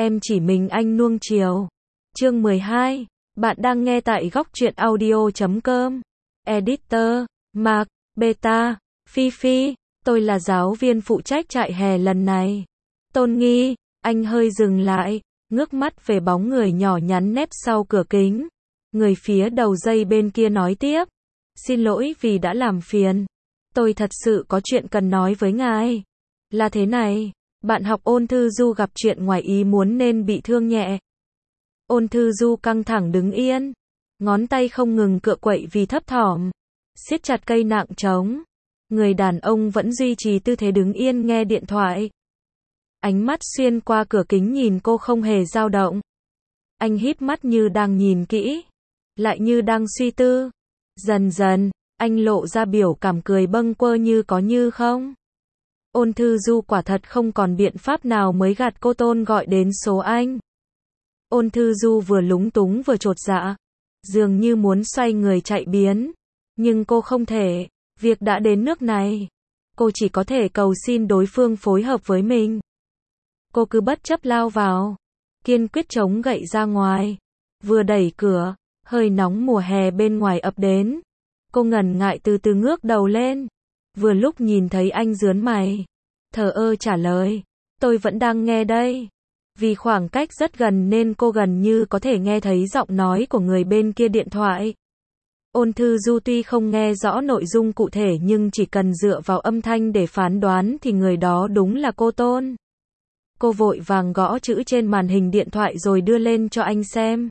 em chỉ mình anh nuông chiều. Chương 12. Bạn đang nghe tại góc truyện audio.com. Editor, Mark, Beta, Fifi, tôi là giáo viên phụ trách trại hè lần này. Tôn Nghi, anh hơi dừng lại, ngước mắt về bóng người nhỏ nhắn nép sau cửa kính. Người phía đầu dây bên kia nói tiếp. Xin lỗi vì đã làm phiền. Tôi thật sự có chuyện cần nói với ngài. Là thế này, bạn học Ôn Thư Du gặp chuyện ngoài ý muốn nên bị thương nhẹ. Ôn Thư Du căng thẳng đứng yên, ngón tay không ngừng cựa quậy vì thấp thỏm, siết chặt cây nạng trống. Người đàn ông vẫn duy trì tư thế đứng yên nghe điện thoại. Ánh mắt xuyên qua cửa kính nhìn cô không hề dao động. Anh híp mắt như đang nhìn kỹ, lại như đang suy tư. Dần dần, anh lộ ra biểu cảm cười bâng quơ như có như không. Ôn Thư Du quả thật không còn biện pháp nào mới gạt cô Tôn gọi đến số anh. Ôn Thư Du vừa lúng túng vừa chột dạ, dường như muốn xoay người chạy biến, nhưng cô không thể, việc đã đến nước này, cô chỉ có thể cầu xin đối phương phối hợp với mình. Cô cứ bất chấp lao vào, kiên quyết chống gậy ra ngoài, vừa đẩy cửa, hơi nóng mùa hè bên ngoài ập đến. Cô ngần ngại từ từ ngước đầu lên, vừa lúc nhìn thấy anh rướn mày, thờ ơ trả lời, tôi vẫn đang nghe đây. Vì khoảng cách rất gần nên cô gần như có thể nghe thấy giọng nói của người bên kia điện thoại. Ôn Thư Du tuy không nghe rõ nội dung cụ thể nhưng chỉ cần dựa vào âm thanh để phán đoán thì người đó đúng là cô Tôn. Cô vội vàng gõ chữ trên màn hình điện thoại rồi đưa lên cho anh xem.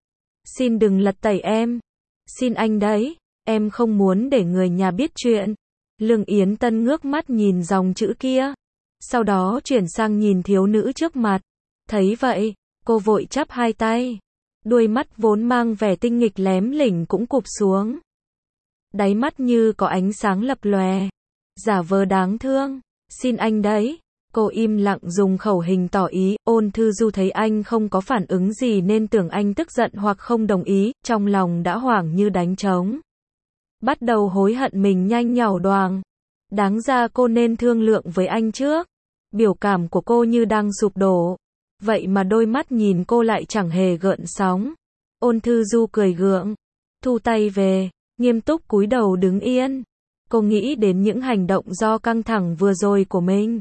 Xin đừng lật tẩy em. Xin anh đấy, em không muốn để người nhà biết chuyện. Lương Yến Tân ngước mắt nhìn dòng chữ kia, sau đó chuyển sang nhìn thiếu nữ trước mặt. Thấy vậy, cô vội chắp hai tay. Đuôi mắt vốn mang vẻ tinh nghịch lém lỉnh cũng cụp xuống. Đáy mắt như có ánh sáng lập lòe. Giả vờ đáng thương. Xin anh đấy. Cô im lặng dùng khẩu hình tỏ ý. Ôn Thư Du thấy anh không có phản ứng gì nên tưởng anh tức giận hoặc không đồng ý. Trong lòng đã hoảng như đánh trống. Bắt đầu hối hận mình nhanh nhảu đoàng. Đáng ra cô nên thương lượng với anh trước. Biểu cảm của cô như đang sụp đổ. Vậy mà đôi mắt nhìn cô lại chẳng hề gợn sóng. Ôn Thư Du cười gượng, thu tay về, nghiêm túc cúi đầu đứng yên. Cô nghĩ đến những hành động do căng thẳng vừa rồi của mình.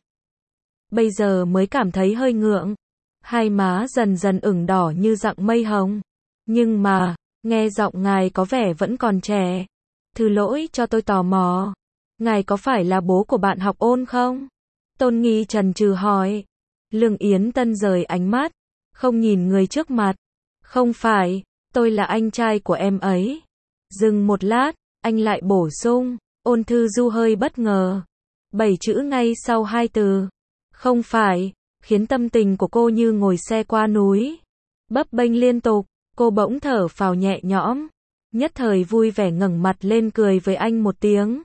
Bây giờ mới cảm thấy hơi ngượng. Hai má dần dần ửng đỏ như rặng mây hồng. Nhưng mà, nghe giọng ngài có vẻ vẫn còn trẻ. Thứ lỗi cho tôi tò mò. Ngài có phải là bố của bạn học Ôn không? Tôn Nghi chần chừ hỏi. Lương Yến Tân rời ánh mắt, không nhìn người trước mặt. Không phải, tôi là anh trai của em ấy. Dừng một lát, anh lại bổ sung. Ôn Thư Du hơi bất ngờ. 7 chữ ngay sau 2 từ. Không phải, khiến tâm tình của cô như ngồi xe qua núi. Bấp bênh liên tục, cô bỗng thở phào nhẹ nhõm. Nhất thời vui vẻ ngẩng mặt lên cười với anh một tiếng.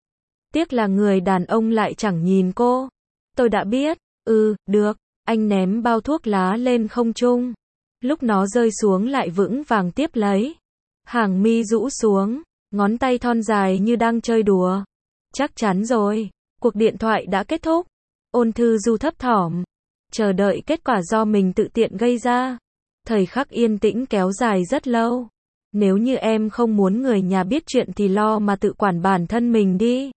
Tiếc là người đàn ông lại chẳng nhìn cô. Tôi đã biết. Được. Anh ném bao thuốc lá lên không trung. Lúc nó rơi xuống lại vững vàng tiếp lấy. Hàng mi rũ xuống, ngón tay thon dài như đang chơi đùa. Chắc chắn rồi, cuộc điện thoại đã kết thúc. Ôn Thư Du thấp thỏm, chờ đợi kết quả do mình tự tiện gây ra. Thời khắc yên tĩnh kéo dài rất lâu. Nếu như em không muốn người nhà biết chuyện thì lo mà tự quản bản thân mình đi.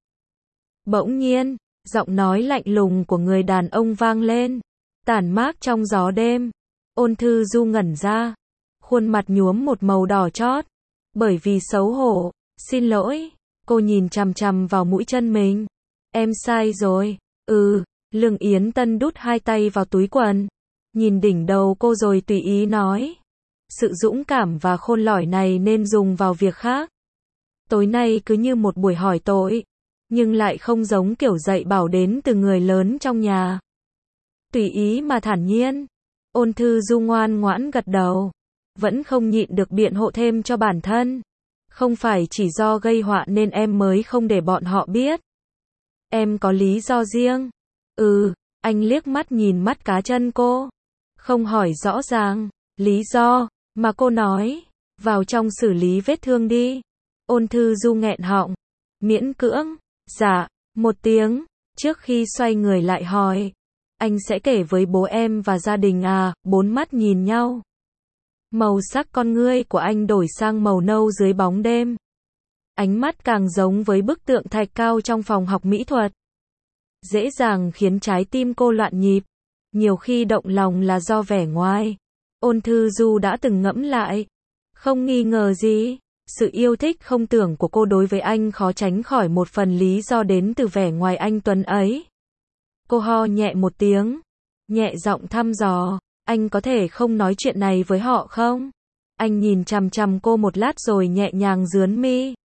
Bỗng nhiên, giọng nói lạnh lùng của người đàn ông vang lên, tản mát trong gió đêm. Ôn Thư Du ngẩn ra, khuôn mặt nhuốm một màu đỏ chót, bởi vì xấu hổ. Xin lỗi, cô nhìn chằm chằm vào mũi chân mình. Em sai rồi. Lương Yến Tân đút hai tay vào túi quần, nhìn đỉnh đầu cô rồi tùy ý nói. Sự dũng cảm và khôn lỏi này nên dùng vào việc khác. Tối nay cứ như một buổi hỏi tội, nhưng lại không giống kiểu dạy bảo đến từ người lớn trong nhà. Tùy ý mà thản nhiên. Ôn Thư Du ngoan ngoãn gật đầu, vẫn không nhịn được biện hộ thêm cho bản thân. Không phải chỉ do gây họa nên em mới không để bọn họ biết. Em có lý do riêng. Anh liếc mắt nhìn mắt cá chân cô. Không hỏi rõ ràng, lý do, mà cô nói, vào trong xử lý vết thương đi. Ôn Thư Du nghẹn họng, miễn cưỡng, dạ, một tiếng, trước khi xoay người lại hỏi. Anh sẽ kể với bố em và gia đình à, bốn mắt nhìn nhau. Màu sắc con ngươi của anh đổi sang màu nâu dưới bóng đêm. Ánh mắt càng giống với bức tượng thạch cao trong phòng học mỹ thuật. Dễ dàng khiến trái tim cô loạn nhịp. Nhiều khi động lòng là do vẻ ngoài. Ôn Thư Du đã từng ngẫm lại. Không nghi ngờ gì. Sự yêu thích không tưởng của cô đối với anh khó tránh khỏi một phần lý do đến từ vẻ ngoài anh tuấn ấy. Cô ho nhẹ một tiếng. Nhẹ giọng thăm dò. Anh có thể không nói chuyện này với họ không? Anh nhìn chằm chằm cô một lát rồi nhẹ nhàng rướn mi.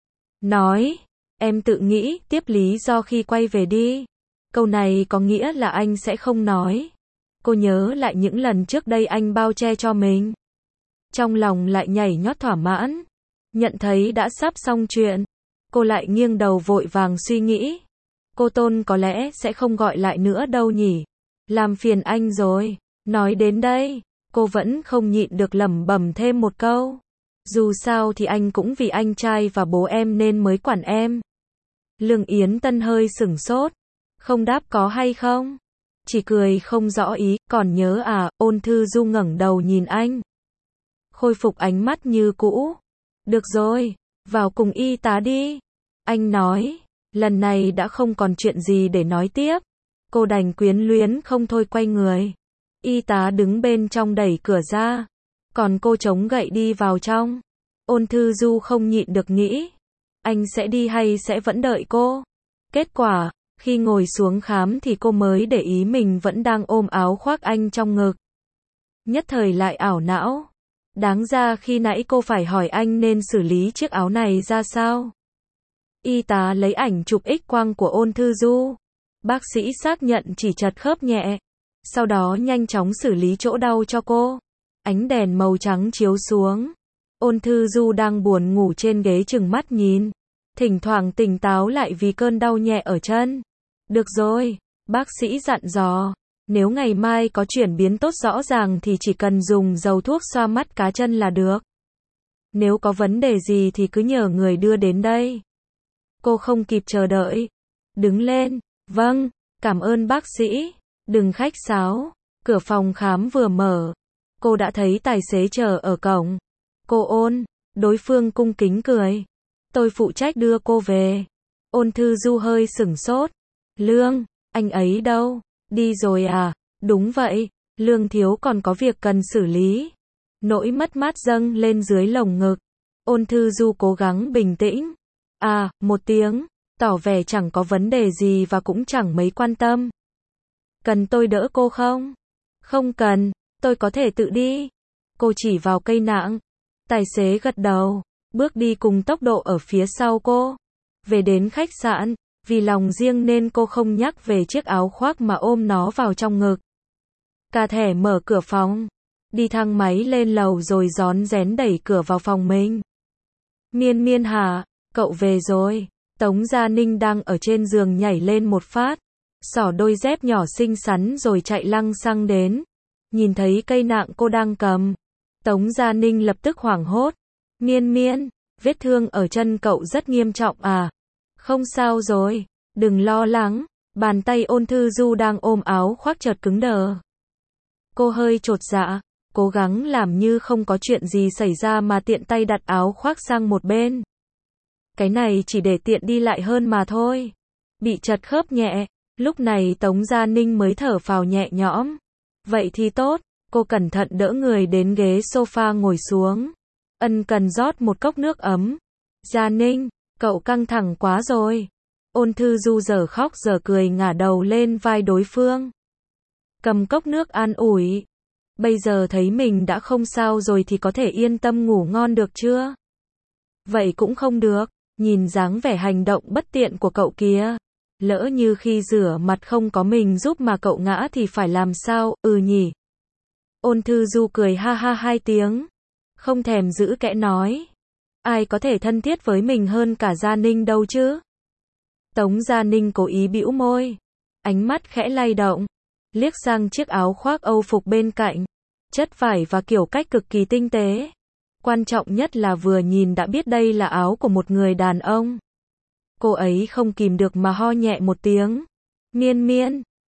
Nói. Em tự nghĩ tiếp lý do khi quay về đi. Câu này có nghĩa là anh sẽ không nói. Cô nhớ lại những lần trước đây anh bao che cho mình. Trong lòng lại nhảy nhót thỏa mãn. Nhận thấy đã sắp xong chuyện. Cô lại nghiêng đầu vội vàng suy nghĩ. Cô Tôn có lẽ sẽ không gọi lại nữa đâu nhỉ. Làm phiền anh rồi. Nói đến đây, cô vẫn không nhịn được lẩm bẩm thêm một câu. Dù sao thì anh cũng vì anh trai và bố em nên mới quản em. Lương Yến Tân hơi sửng sốt. Không đáp có hay không? Chỉ cười không rõ ý, còn nhớ à, Ôn Thư Du ngẩng đầu nhìn anh. Khôi phục ánh mắt như cũ. Được rồi, vào cùng y tá đi. Anh nói, lần này đã không còn chuyện gì để nói tiếp. Cô đành quyến luyến không thôi quay người. Y tá đứng bên trong đẩy cửa ra. Còn cô chống gậy đi vào trong. Ôn Thư Du không nhịn được nghĩ. Anh sẽ đi hay sẽ vẫn đợi cô? Kết quả, khi ngồi xuống khám thì cô mới để ý mình vẫn đang ôm áo khoác anh trong ngực. Nhất thời lại ảo não. Đáng ra khi nãy cô phải hỏi anh nên xử lý chiếc áo này ra sao. Y tá lấy ảnh chụp X-quang của Ôn Thư Du. Bác sĩ xác nhận chỉ trật khớp nhẹ. Sau đó nhanh chóng xử lý chỗ đau cho cô. Ánh đèn màu trắng chiếu xuống. Ôn Thư Du đang buồn ngủ trên ghế chừng mắt nhìn. Thỉnh thoảng tỉnh táo lại vì cơn đau nhẹ ở chân. Được rồi, bác sĩ dặn dò. Nếu ngày mai có chuyển biến tốt rõ ràng thì chỉ cần dùng dầu thuốc xoa mắt cá chân là được. Nếu có vấn đề gì thì cứ nhờ người đưa đến đây. Cô không kịp chờ đợi. Đứng lên. Vâng, cảm ơn bác sĩ. Đừng khách sáo. Cửa phòng khám vừa mở. Cô đã thấy tài xế chờ ở cổng. Cô Ôn. Đối phương cung kính cười. Tôi phụ trách đưa cô về. Ôn Thư Du hơi sửng sốt. Lương, anh ấy đâu? Đi rồi à? Đúng vậy, Lương thiếu còn có việc cần xử lý. Nỗi mất mát dâng lên dưới lồng ngực. Ôn Thư Du cố gắng bình tĩnh. À, một tiếng, tỏ vẻ chẳng có vấn đề gì và cũng chẳng mấy quan tâm. Cần tôi đỡ cô không? Không cần, tôi có thể tự đi. Cô chỉ vào cây nạng. Tài xế gật đầu, bước đi cùng tốc độ ở phía sau cô. Về đến khách sạn, vì lòng riêng nên cô không nhắc về chiếc áo khoác mà ôm nó vào trong ngực. Cà thẻ mở cửa phòng, đi thang máy lên lầu rồi rón rén đẩy cửa vào phòng mình. Miên Miên hả, cậu về rồi. Tống Gia Ninh đang ở trên giường nhảy lên một phát, xỏ đôi dép nhỏ xinh xắn rồi chạy lăng xăng đến. Nhìn thấy cây nạng cô đang cầm, Tống Gia Ninh lập tức hoảng hốt. Miên Miên, vết thương ở chân cậu rất nghiêm trọng à? Không sao rồi, đừng lo lắng. Bàn tay Ôn Thư Du đang ôm áo khoác chợt cứng đờ. Cô hơi chột dạ, cố gắng làm như không có chuyện gì xảy ra mà tiện tay đặt áo khoác sang một bên. Cái này chỉ để tiện đi lại hơn mà thôi. Bị trật khớp nhẹ, lúc này Tống Gia Ninh mới thở phào nhẹ nhõm. Vậy thì tốt, cô cẩn thận đỡ người đến ghế sofa ngồi xuống. Ân cần rót một cốc nước ấm. Gia Ninh, cậu căng thẳng quá rồi. Ôn Thư Du giờ khóc giờ cười ngả đầu lên vai đối phương. Cầm cốc nước an ủi. Bây giờ thấy mình đã không sao rồi thì có thể yên tâm ngủ ngon được chưa? Vậy cũng không được, nhìn dáng vẻ hành động bất tiện của cậu kìa. Lỡ như khi rửa mặt không có mình giúp mà cậu ngã thì phải làm sao, nhỉ? Ôn Thư Du cười ha ha hai tiếng. Không thèm giữ kẽ nói. Ai có thể thân thiết với mình hơn cả Gia Ninh đâu chứ? Tống Gia Ninh cố ý bĩu môi. Ánh mắt khẽ lay động. Liếc sang chiếc áo khoác Âu phục bên cạnh. Chất vải và kiểu cách cực kỳ tinh tế. Quan trọng nhất là vừa nhìn đã biết đây là áo của một người đàn ông. Cô ấy không kìm được mà ho nhẹ một tiếng. Miên Miên,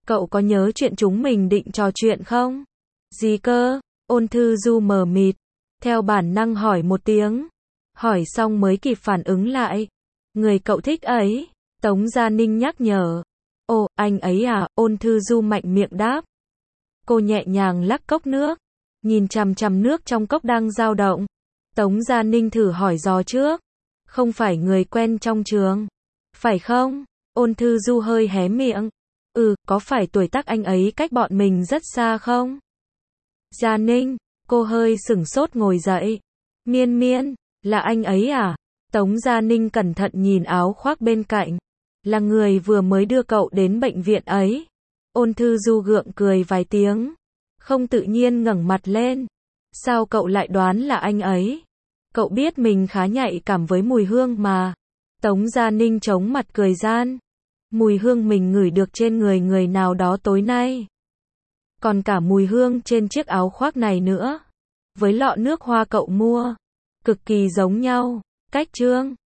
Cậu có nhớ chuyện chúng mình định trò chuyện không? Gì cơ? Ôn Thư Du mờ mịt, theo bản năng hỏi một tiếng. Hỏi xong mới kịp phản ứng lại. Người cậu thích ấy, Tống Gia Ninh nhắc nhở. Ồ, anh ấy à, Ôn Thư Du mạnh miệng đáp. Cô nhẹ nhàng lắc cốc nước, nhìn chằm chằm nước trong cốc đang dao động. Tống Gia Ninh thử hỏi dò trước. Không phải người quen trong trường, phải không? Ôn Thư Du hơi hé miệng. Có phải tuổi tác anh ấy cách bọn mình rất xa không? Gia Ninh, cô hơi sửng sốt ngồi dậy. Miên Miên, là anh ấy à? Tống Gia Ninh cẩn thận nhìn áo khoác bên cạnh. Là người vừa mới đưa cậu đến bệnh viện ấy. Ôn Thư Du gượng cười vài tiếng, không tự nhiên ngẩng mặt lên. Sao cậu lại đoán là anh ấy? Cậu biết mình khá nhạy cảm với mùi hương mà. Tống Gia Ninh chống mặt cười gian. Mùi hương mình ngửi được trên người người nào đó tối nay. Còn cả mùi hương trên chiếc áo khoác này nữa. Với lọ nước hoa cậu mua. Cực kỳ giống nhau. Cách trương.